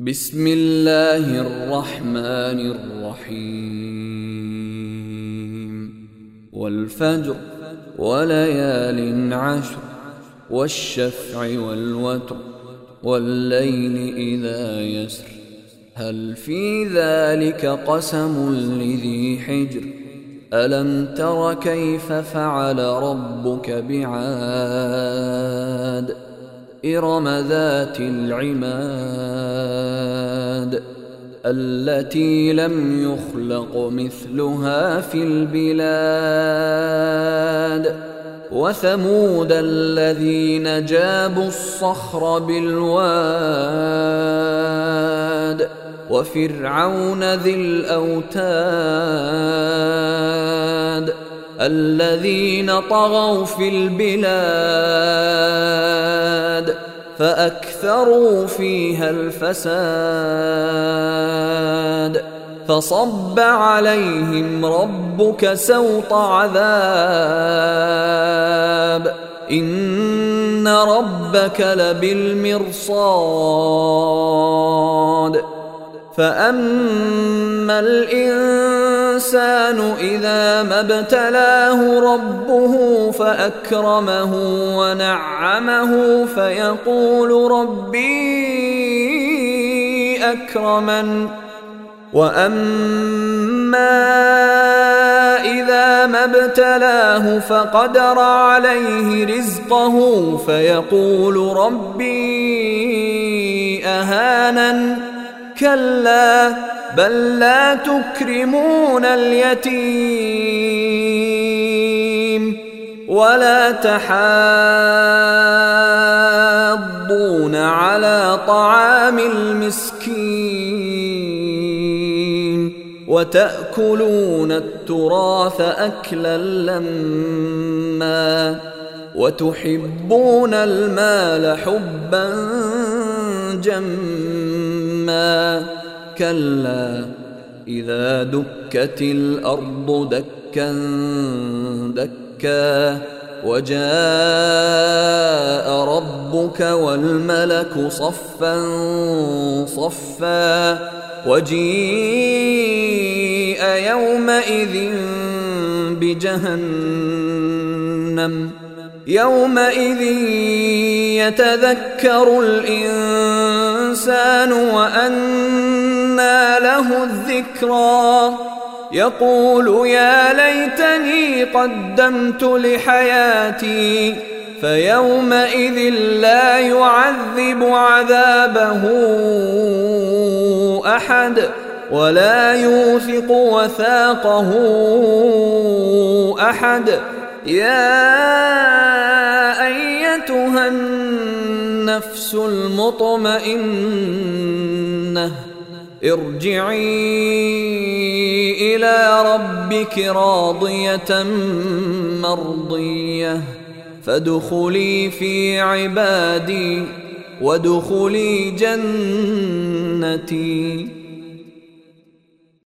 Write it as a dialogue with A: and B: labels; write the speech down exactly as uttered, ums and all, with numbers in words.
A: بسم الله الرحمن الرحيم والفجر وليال عشر والشفع والوتر والليل إذا يسر هل في ذلك قسم لذي حجر ألم تر كيف فعل ربك بعاد إرم ذات العماد التي لم يخلق مثلها في البلاد وثمود الذين جابوا الصخر بالواد وفرعون ذي الأوتاد الذين طغوا في البلاد فأكثروا فيها الفساد فصب عليهم ربك سوط عذاب إن ربك لبالمرصاد فأما الإنسان إذا ما ابتلاه ربه فأكرمه ونعمه فيقول ربي أكرمن وأما إذا ما ابتلاه فقدر عليه رزقه فيقول ربي أهانن كلا بل لا تكرمون اليتيم ولا تحاضون على طعام المسكين وتأكلون التراث أكلا لما وتحبون المال حبا جما كلا إذا دكت الأرض دكا دكا وجاء ربك والملك صفا صفا وجيء يومئذ بجهنم يومئذ يتذكر الإنسان وأنى له الذكرى يقول يا ليتني قدمت لحياتي فيومئذ لا يعذب عذابه أحد ولا يوثق وثاقه أحد يا أيتها النفس المطمئنة ارجعي إلى ربك راضية مرضية فادخلي في عبادي وادخلي جنتي.